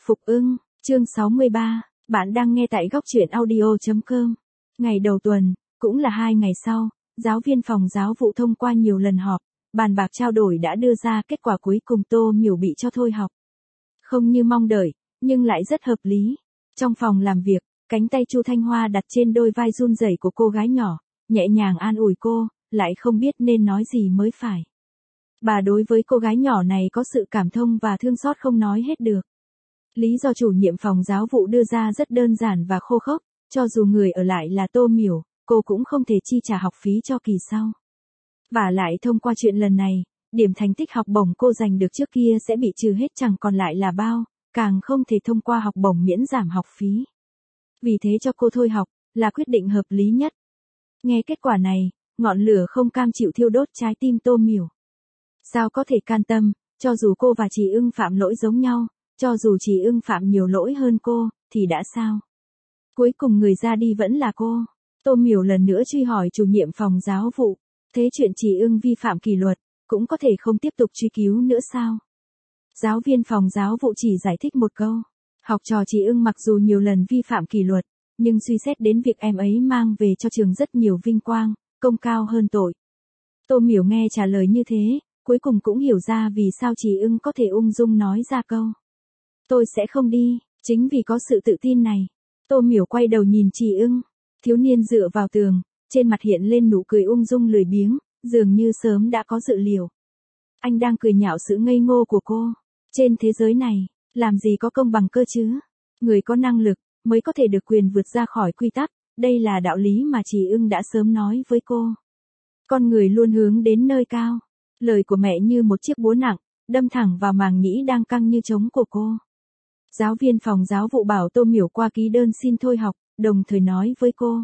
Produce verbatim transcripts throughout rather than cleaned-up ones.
Phục ưng, chương sáu mươi ba, bạn đang nghe tại góc truyện audio chấm com. Ngày đầu tuần, cũng là hai ngày sau, giáo viên phòng giáo vụ thông qua nhiều lần họp, bàn bạc trao đổi đã đưa ra kết quả cuối cùng Tô Miểu bị cho thôi học. Không như mong đợi, nhưng lại rất hợp lý. Trong phòng làm việc, cánh tay Chu Thanh Hoa đặt trên đôi vai run rẩy của cô gái nhỏ, nhẹ nhàng an ủi cô, lại không biết nên nói gì mới phải. Bà đối với cô gái nhỏ này có sự cảm thông và thương xót không nói hết được. Lý do chủ nhiệm phòng giáo vụ đưa ra rất đơn giản và khô khốc, cho dù người ở lại là Tô Miểu, cô cũng không thể chi trả học phí cho kỳ sau. Và lại thông qua chuyện lần này, điểm thành tích học bổng cô giành được trước kia sẽ bị trừ hết chẳng còn lại là bao, càng không thể thông qua học bổng miễn giảm học phí. Vì thế cho cô thôi học, là quyết định hợp lý nhất. Nghe kết quả này, ngọn lửa không cam chịu thiêu đốt trái tim Tô Miểu. Sao có thể can tâm, cho dù cô và chị Ưng phạm lỗi giống nhau, cho dù chị Ưng phạm nhiều lỗi hơn cô, thì đã sao? Cuối cùng người ra đi vẫn là cô. Tô Miểu lần nữa truy hỏi chủ nhiệm phòng giáo vụ, thế chuyện chị Ưng vi phạm kỷ luật, cũng có thể không tiếp tục truy cứu nữa sao? Giáo viên phòng giáo vụ chỉ giải thích một câu, học trò chị Ưng mặc dù nhiều lần vi phạm kỷ luật, nhưng suy xét đến việc em ấy mang về cho trường rất nhiều vinh quang, công cao hơn tội. Tô Miểu nghe trả lời như thế, cuối cùng cũng hiểu ra vì sao chị Ưng có thể ung dung nói ra câu. Tôi sẽ không đi, chính vì có sự tự tin này. Tô Miểu quay đầu nhìn chị Ưng, thiếu niên dựa vào tường, trên mặt hiện lên nụ cười ung dung lười biếng, dường như sớm đã có dự liệu. Anh đang cười nhạo sự ngây ngô của cô. Trên thế giới này, làm gì có công bằng cơ chứ? Người có năng lực, mới có thể được quyền vượt ra khỏi quy tắc, đây là đạo lý mà chị Ưng đã sớm nói với cô. Con người luôn hướng đến nơi cao. Lời của mẹ như một chiếc búa nặng, đâm thẳng vào màng nhĩ đang căng như trống của cô. Giáo viên phòng giáo vụ bảo Tô Miểu qua ký đơn xin thôi học, đồng thời nói với cô.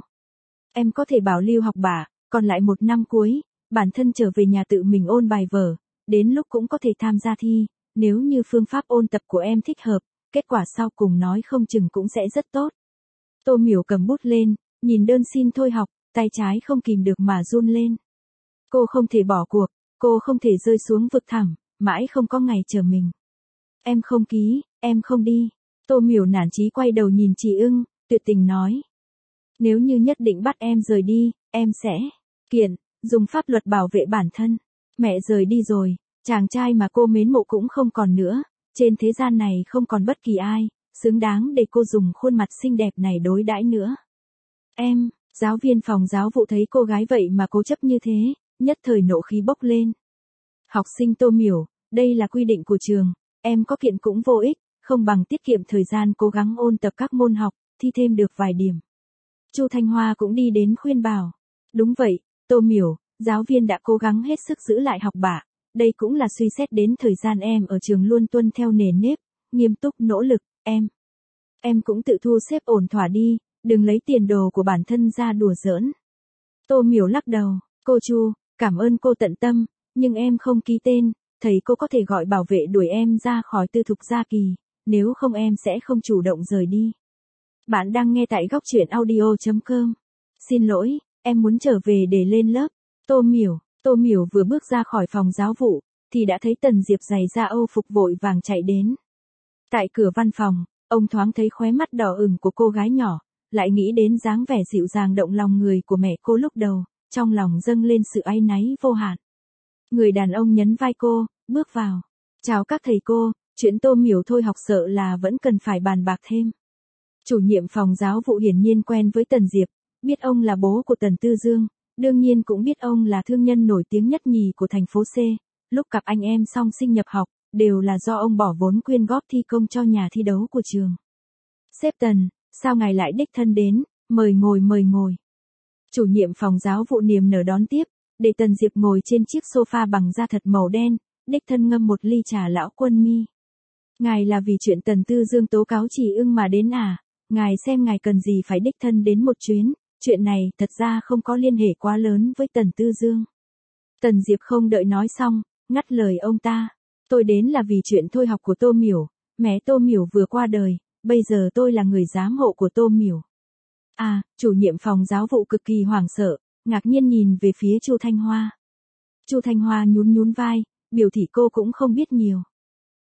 Em có thể bảo lưu học bạ, còn lại một năm cuối, bản thân trở về nhà tự mình ôn bài vở, đến lúc cũng có thể tham gia thi, nếu như phương pháp ôn tập của em thích hợp, kết quả sau cùng nói không chừng cũng sẽ rất tốt. Tô Miểu cầm bút lên, nhìn đơn xin thôi học, tay trái không kìm được mà run lên. Cô không thể bỏ cuộc, cô không thể rơi xuống vực thẳm, mãi không có ngày chờ mình. Em không ký, em không đi. Tô Miểu nản chí quay đầu nhìn chị Ưng, tuyệt tình nói. Nếu như nhất định bắt em rời đi, em sẽ kiện, dùng pháp luật bảo vệ bản thân. Mẹ rời đi rồi, chàng trai mà cô mến mộ cũng không còn nữa, trên thế gian này không còn bất kỳ ai, xứng đáng để cô dùng khuôn mặt xinh đẹp này đối đãi nữa. Em, giáo viên phòng giáo vụ thấy cô gái vậy mà cố chấp như thế, nhất thời nộ khí bốc lên. Học sinh Tô Miểu, đây là quy định của trường, em có kiện cũng vô ích, không bằng tiết kiệm thời gian cố gắng ôn tập các môn học, thi thêm được vài điểm. Chu Thanh Hoa cũng đi đến khuyên bảo. Đúng vậy, Tô Miểu, giáo viên đã cố gắng hết sức giữ lại học bạ, đây cũng là suy xét đến thời gian em ở trường luôn tuân theo nề nếp, nghiêm túc nỗ lực, em. Em cũng tự thu xếp ổn thỏa đi, đừng lấy tiền đồ của bản thân ra đùa giỡn. Tô Miểu lắc đầu, cô Chu, cảm ơn cô tận tâm, nhưng em không ký tên, thầy cô có thể gọi bảo vệ đuổi em ra khỏi tư thục gia kỳ, nếu không em sẽ không chủ động rời đi. Bạn đang nghe tại góc truyện audio chấm com. Xin lỗi, em muốn trở về để lên lớp. Tô Miểu, Tô Miểu vừa bước ra khỏi phòng giáo vụ, thì đã thấy Tần Diệp giày da Âu phục vội vàng chạy đến. Tại cửa văn phòng, ông thoáng thấy khóe mắt đỏ ửng của cô gái nhỏ, lại nghĩ đến dáng vẻ dịu dàng động lòng người của mẹ cô lúc đầu, trong lòng dâng lên sự áy náy vô hạn. Người đàn ông nhấn vai cô, bước vào. Chào các thầy cô, chuyện Tô Miểu thôi học sợ là vẫn cần phải bàn bạc thêm. Chủ nhiệm phòng giáo vụ hiển nhiên quen với Tần Diệp, biết ông là bố của Tần Tư Dương, đương nhiên cũng biết ông là thương nhân nổi tiếng nhất nhì của thành phố C. Lúc cặp anh em song sinh nhập học, đều là do ông bỏ vốn quyên góp thi công cho nhà thi đấu của trường. Sếp Tần, sao ngài lại đích thân đến, mời ngồi mời ngồi. Chủ nhiệm phòng giáo vụ niềm nở đón tiếp, để Tần Diệp ngồi trên chiếc sofa bằng da thật màu đen, đích thân ngâm một ly trà lão quân mi. Ngài là vì chuyện Tần Tư Dương tố cáo chị Ưng mà đến à? Ngài xem ngài cần gì phải đích thân đến một chuyến, chuyện này thật ra không có liên hệ quá lớn với Tần Tư Dương. Tần Diệp không đợi nói xong, ngắt lời ông ta. Tôi đến là vì chuyện thôi học của Tô Miểu, mẹ Tô Miểu vừa qua đời, bây giờ tôi là người giám hộ của Tô Miểu. À, chủ nhiệm phòng giáo vụ cực kỳ hoảng sợ, ngạc nhiên nhìn về phía Chu Thanh Hoa. Chu Thanh Hoa nhún nhún vai, biểu thị cô cũng không biết nhiều.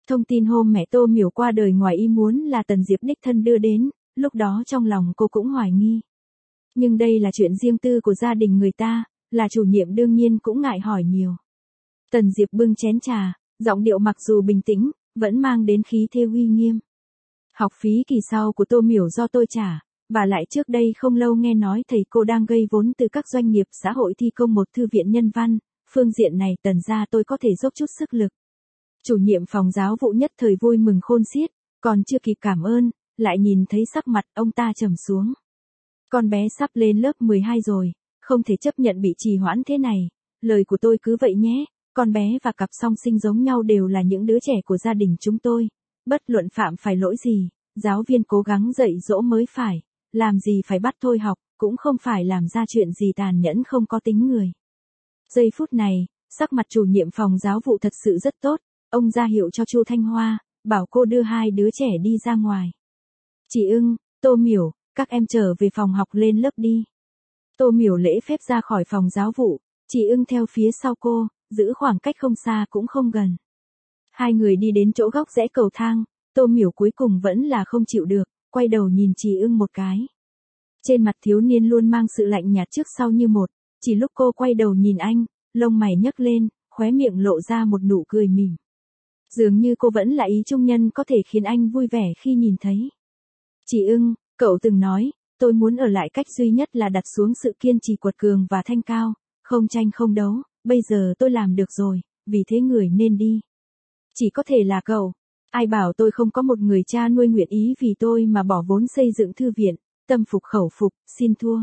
Thông tin hôm mẹ Tô Miểu qua đời ngoài ý muốn là Tần Diệp đích thân đưa đến, lúc đó trong lòng cô cũng hoài nghi. Nhưng đây là chuyện riêng tư của gia đình người ta, là chủ nhiệm đương nhiên cũng ngại hỏi nhiều. Tần Diệp bưng chén trà, giọng điệu mặc dù bình tĩnh, vẫn mang đến khí thế uy nghiêm. Học phí kỳ sau của Tô Miểu do tôi trả, và lại trước đây không lâu nghe nói thầy cô đang gây vốn từ các doanh nghiệp xã hội thi công một thư viện nhân văn, phương diện này Tần gia tôi có thể dốc chút sức lực. Chủ nhiệm phòng giáo vụ nhất thời vui mừng khôn xiết, còn chưa kịp cảm ơn, lại nhìn thấy sắc mặt ông ta trầm xuống. Con bé sắp lên lớp mười hai rồi, không thể chấp nhận bị trì hoãn thế này, lời của tôi cứ vậy nhé, con bé và cặp song sinh giống nhau đều là những đứa trẻ của gia đình chúng tôi, bất luận phạm phải lỗi gì, giáo viên cố gắng dạy dỗ mới phải, làm gì phải bắt thôi học, cũng không phải làm ra chuyện gì tàn nhẫn không có tính người. Giây phút này, sắc mặt chủ nhiệm phòng giáo vụ thật sự rất tốt, ông ra hiệu cho Chu Thanh Hoa, bảo cô đưa hai đứa trẻ đi ra ngoài. Chị Ưng, Tô Miểu, các em trở về phòng học lên lớp đi. Tô Miểu lễ phép ra khỏi phòng giáo vụ, chị Ưng theo phía sau cô, giữ khoảng cách không xa cũng không gần. Hai người đi đến chỗ góc rẽ cầu thang, Tô Miểu cuối cùng vẫn là không chịu được, quay đầu nhìn chị Ưng một cái. Trên mặt thiếu niên luôn mang sự lạnh nhạt trước sau như một, chỉ lúc cô quay đầu nhìn anh, lông mày nhấc lên, khóe miệng lộ ra một nụ cười mỉm. Dường như cô vẫn là ý trung nhân có thể khiến anh vui vẻ khi nhìn thấy. Chị Ưng, cậu từng nói, tôi muốn ở lại cách duy nhất là đặt xuống sự kiên trì quật cường và thanh cao, không tranh không đấu, bây giờ tôi làm được rồi, vì thế người nên đi. Chỉ có thể là cậu. Ai bảo tôi không có một người cha nuôi nguyện ý vì tôi mà bỏ vốn xây dựng thư viện, tâm phục khẩu phục, xin thua.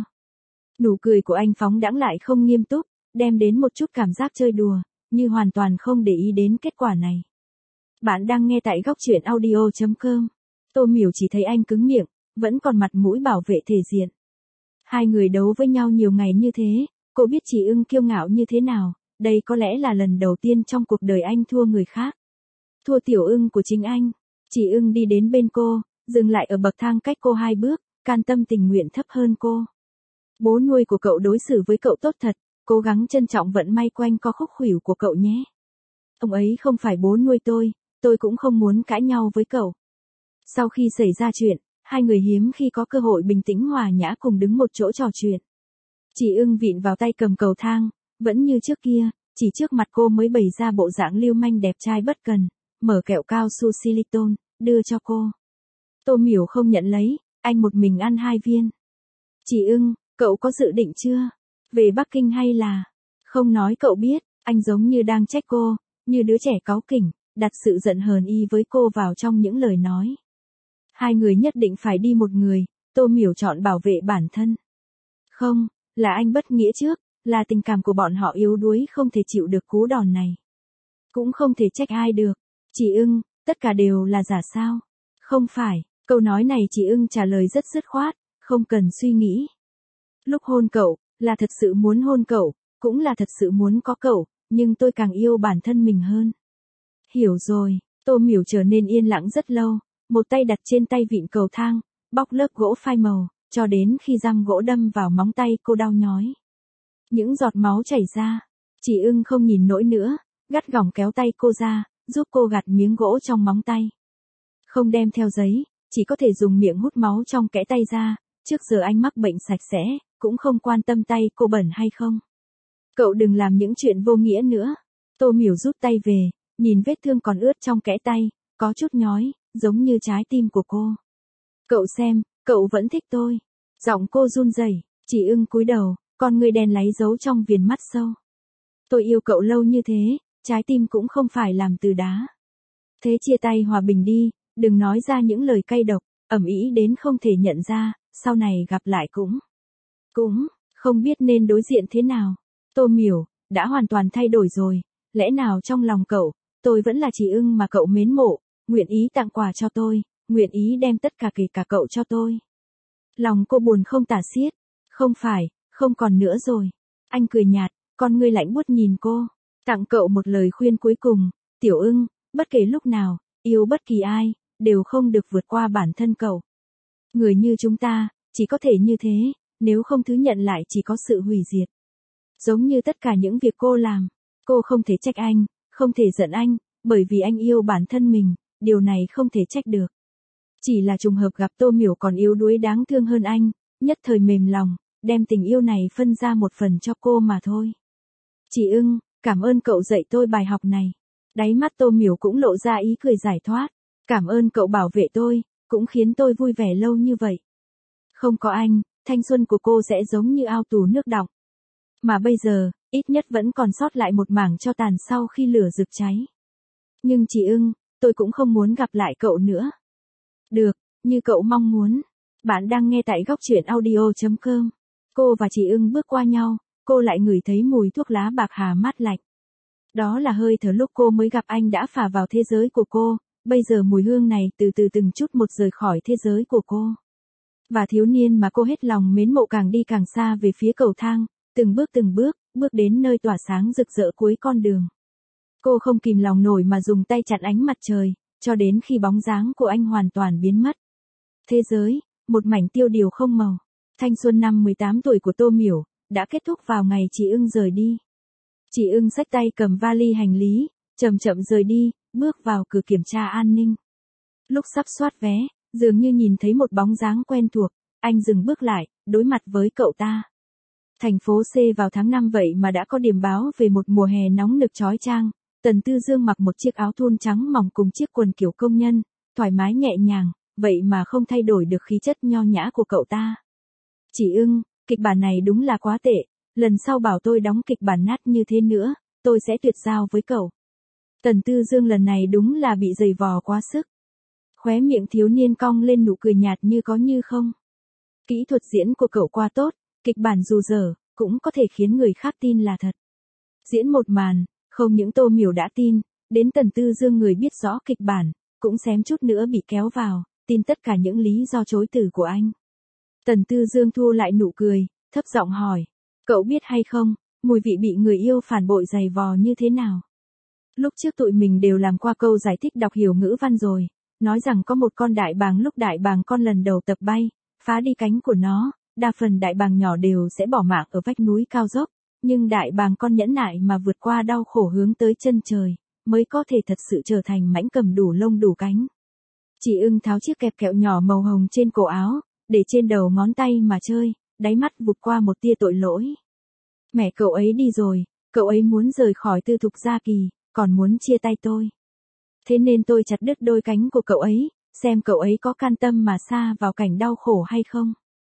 Nụ cười của anh phóng đãng lại không nghiêm túc, đem đến một chút cảm giác chơi đùa, như hoàn toàn không để ý đến kết quả này. Bạn đang nghe tại góc truyện audio chấm com. Tô Miểu chỉ thấy anh cứng miệng, vẫn còn mặt mũi bảo vệ thể diện. Hai người đấu với nhau nhiều ngày như thế, cô biết chị Ưng kiêu ngạo như thế nào, đây có lẽ là lần đầu tiên trong cuộc đời anh thua người khác. Thua Tiểu Ưng của chính anh. Chị Ưng đi đến bên cô, dừng lại ở bậc thang cách cô hai bước, can tâm tình nguyện thấp hơn cô. Bố nuôi của cậu đối xử với cậu tốt thật, cố gắng trân trọng vận may quanh co khúc khuỷu của cậu nhé. Ông ấy không phải bố nuôi tôi, tôi cũng không muốn cãi nhau với cậu. Sau khi xảy ra chuyện, hai người hiếm khi có cơ hội bình tĩnh hòa nhã cùng đứng một chỗ trò chuyện. Chị Ưng vịn vào tay cầm cầu thang, vẫn như trước kia, chỉ trước mặt cô mới bày ra bộ dạng lưu manh đẹp trai bất cần, mở kẹo cao su silicone, đưa cho cô. Tô Miểu không nhận lấy, anh một mình ăn hai viên. Chị Ưng, cậu có dự định chưa? Về Bắc Kinh hay là? Không nói cậu biết, anh giống như đang trách cô, như đứa trẻ cáu kỉnh, đặt sự giận hờn y với cô vào trong những lời nói. Hai người nhất định phải đi một người, Tô Miểu chọn bảo vệ bản thân. Không, là anh bất nghĩa trước, là tình cảm của bọn họ yếu đuối không thể chịu được cú đòn này. Cũng không thể trách ai được. Chị Ưng, tất cả đều là giả sao? Không phải, câu nói này chị Ưng trả lời rất dứt khoát, không cần suy nghĩ. Lúc hôn cậu, là thật sự muốn hôn cậu, cũng là thật sự muốn có cậu, nhưng tôi càng yêu bản thân mình hơn. Hiểu rồi, Tô Miểu trở nên yên lặng rất lâu, một tay đặt trên tay vịn cầu thang, bóc lớp gỗ phai màu, cho đến khi răm gỗ đâm vào móng tay cô đau nhói. Những giọt máu chảy ra, chị Ưng không nhìn nổi nữa, gắt gỏng kéo tay cô ra, giúp cô gạt miếng gỗ trong móng tay. Không đem theo giấy, chỉ có thể dùng miệng hút máu trong kẽ tay ra, trước giờ anh mắc bệnh sạch sẽ, cũng không quan tâm tay cô bẩn hay không. Cậu đừng làm những chuyện vô nghĩa nữa. Tô Miểu rút tay về, nhìn vết thương còn ướt trong kẽ tay, có chút nhói, giống như trái tim của cô. Cậu xem, cậu vẫn thích tôi. Giọng cô run rẩy, chị Ưng cúi đầu, con người đen láy giấu trong viền mắt sâu. Tôi yêu cậu lâu như thế, trái tim cũng không phải làm từ đá. Thế chia tay hòa bình đi, đừng nói ra những lời cay độc, ầm ĩ đến không thể nhận ra, sau này gặp lại cũng, cũng, không biết nên đối diện thế nào. Tô Miểu, đã hoàn toàn thay đổi rồi, lẽ nào trong lòng cậu, tôi vẫn là chị Ưng mà cậu mến mộ, nguyện ý tặng quà cho tôi, nguyện ý đem tất cả kể cả cậu cho tôi. Lòng cô buồn không tả xiết, không phải, không còn nữa rồi. Anh cười nhạt, con ngươi lạnh buốt nhìn cô, tặng cậu một lời khuyên cuối cùng, Tiểu Ưng, bất kể lúc nào, yêu bất kỳ ai, đều không được vượt qua bản thân cậu. Người như chúng ta, chỉ có thể như thế, nếu không thứ nhận lại chỉ có sự hủy diệt. Giống như tất cả những việc cô làm, cô không thể trách anh, không thể giận anh, Bởi vì anh yêu bản thân mình, điều này không thể trách được. Chỉ là trùng hợp gặp Tô Miểu còn yếu đuối đáng thương hơn anh, nhất thời mềm lòng, đem tình yêu này phân ra một phần cho cô mà thôi. Chị ưng, cảm ơn cậu dạy tôi bài học này. Đáy mắt Tô Miểu cũng lộ ra ý cười giải thoát. Cảm ơn cậu bảo vệ tôi, cũng khiến tôi vui vẻ lâu như vậy. Không có anh, thanh xuân của cô sẽ giống như ao tù nước đọng. Mà bây giờ, ít nhất vẫn còn sót lại một mảng tro tàn sau khi lửa rực cháy. Nhưng chị ưng, tôi cũng không muốn gặp lại cậu nữa. Được, như cậu mong muốn. Bạn đang nghe tại góc truyện audio chấm com. Cô và chị ưng bước qua nhau, cô lại ngửi thấy mùi thuốc lá bạc hà mát lạnh. Đó là hơi thở lúc cô mới gặp anh đã phả vào thế giới của cô, bây giờ mùi hương này từ từ từng chút một rời khỏi thế giới của cô. Và thiếu niên mà cô hết lòng mến mộ càng đi càng xa về phía cầu thang, từng bước từng bước, bước đến nơi tỏa sáng rực rỡ cuối con đường. Cô không kìm lòng nổi mà dùng tay chặn ánh mặt trời, cho đến khi bóng dáng của anh hoàn toàn biến mất. Thế giới, một mảnh tiêu điều không màu. Thanh xuân năm mười tám tuổi của Tô Miểu, đã kết thúc vào ngày chị ưng rời đi. Chị ưng xách tay cầm vali hành lý, chậm chậm rời đi, bước vào cửa kiểm tra an ninh. Lúc sắp soát vé, dường như nhìn thấy một bóng dáng quen thuộc, anh dừng bước lại, đối mặt với cậu ta. Thành phố C vào tháng năm vậy mà đã có điểm báo về một mùa hè nóng nực chói chang. Tần Tư Dương mặc một chiếc áo thun trắng mỏng cùng chiếc quần kiểu công nhân, thoải mái nhẹ nhàng, vậy mà không thay đổi được khí chất nho nhã của cậu ta. Chị ưng, kịch bản này đúng là quá tệ, lần sau bảo tôi đóng kịch bản nát như thế nữa, tôi sẽ tuyệt giao với cậu. Tần Tư Dương lần này đúng là bị giày vò quá sức. Khóe miệng thiếu niên cong lên nụ cười nhạt như có như không. Kỹ thuật diễn của cậu quá tốt, kịch bản dù dở, cũng có thể khiến người khác tin là thật. Diễn một màn, không những Tô Miểu đã tin, đến Tần Tư Dương người biết rõ kịch bản, cũng xém chút nữa bị kéo vào, tin tất cả những lý do chối từ của anh. Tần Tư Dương thu lại nụ cười, thấp giọng hỏi, cậu biết hay không, mùi vị bị người yêu phản bội giày vò như thế nào? Lúc trước tụi mình đều làm qua câu giải thích đọc hiểu ngữ văn rồi, nói rằng có một con đại bàng lúc đại bàng con lần đầu tập bay, phá đi cánh của nó, đa phần đại bàng nhỏ đều sẽ bỏ mạng ở vách núi cao dốc, nhưng đại bàng con nhẫn nại mà vượt qua đau khổ hướng tới chân trời, mới có thể thật sự trở thành mãnh cầm đủ lông đủ cánh. Chị ưng tháo chiếc kẹp kẹo nhỏ màu hồng trên cổ áo, để trên đầu ngón tay mà chơi, đáy mắt vụt qua một tia tội lỗi. Mẹ cậu ấy đi rồi, cậu ấy muốn rời khỏi Tư Thục Gia Kỳ, còn muốn chia tay tôi. Thế nên tôi chặt đứt đôi cánh của cậu ấy, xem cậu ấy có can tâm mà sa vào cảnh đau khổ hay không.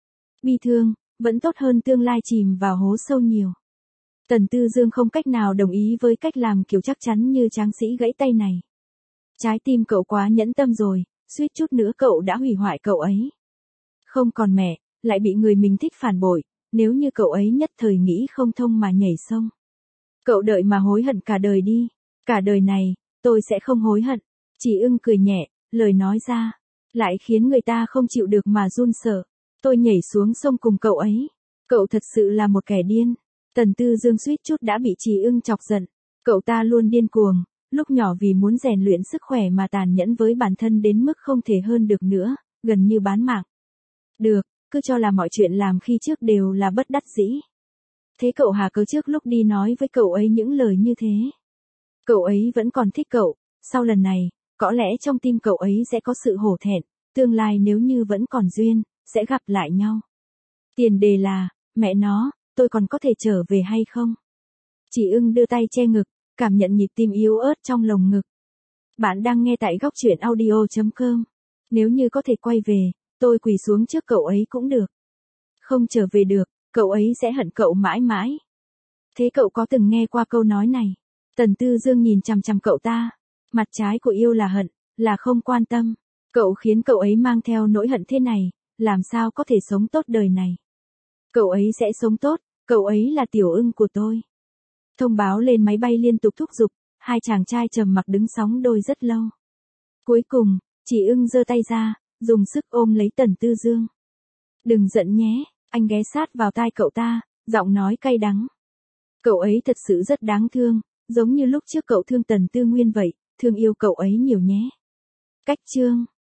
Bi thương, vẫn tốt hơn tương lai chìm vào hố sâu nhiều. Tần Tư Dương không cách nào đồng ý với cách làm kiểu chắc chắn như tráng sĩ gãy tay này. Trái tim cậu quá nhẫn tâm rồi, suýt chút nữa cậu đã hủy hoại cậu ấy. Không còn mẹ, lại bị người mình thích phản bội, nếu như cậu ấy nhất thời nghĩ không thông mà nhảy sông. Cậu đợi mà hối hận cả đời đi, cả đời này, tôi sẽ không hối hận. Chị ưng cười nhẹ, lời nói ra, lại khiến người ta không chịu được mà run sợ. Tôi nhảy xuống sông cùng cậu ấy. Cậu thật sự là một kẻ điên. Tần Tư Dương suýt chút đã bị chị ưng chọc giận. Cậu ta luôn điên cuồng, lúc nhỏ vì muốn rèn luyện sức khỏe mà tàn nhẫn với bản thân đến mức không thể hơn được nữa, gần như bán mạng. Được, cứ cho là mọi chuyện làm khi trước đều là bất đắc dĩ. Thế cậu hà cớ trước lúc đi nói với cậu ấy những lời như thế. Cậu ấy vẫn còn thích cậu, sau lần này, có lẽ trong tim cậu ấy sẽ có sự hổ thẹn, tương lai nếu như vẫn còn duyên, sẽ gặp lại nhau. Tiền đề là, mẹ nó, tôi còn có thể trở về hay không? Chị ưng đưa tay che ngực, cảm nhận nhịp tim yếu ớt trong lồng ngực. Bạn đang nghe tại góc truyện audio chấm com. Nếu như có thể quay về, tôi quỳ xuống trước cậu ấy cũng được. Không trở về được, cậu ấy sẽ hận cậu mãi mãi. Thế cậu có từng nghe qua câu nói này? Tần Tư Dương nhìn chằm chằm cậu ta. Mặt trái của yêu là hận, là không quan tâm. Cậu khiến cậu ấy mang theo nỗi hận thế này, làm sao có thể sống tốt đời này. Cậu ấy sẽ sống tốt, cậu ấy là tiểu ưng của tôi. Thông báo lên máy bay liên tục thúc giục, hai chàng trai trầm mặc đứng sóng đôi rất lâu. Cuối cùng, chị ưng giơ tay ra, dùng sức ôm lấy Tần Tư Dương. Đừng giận nhé, anh ghé sát vào tai cậu ta, giọng nói cay đắng. Cậu ấy thật sự rất đáng thương, giống như lúc trước cậu thương Tần Tư Nguyên vậy, thương yêu cậu ấy nhiều nhé. Cách chương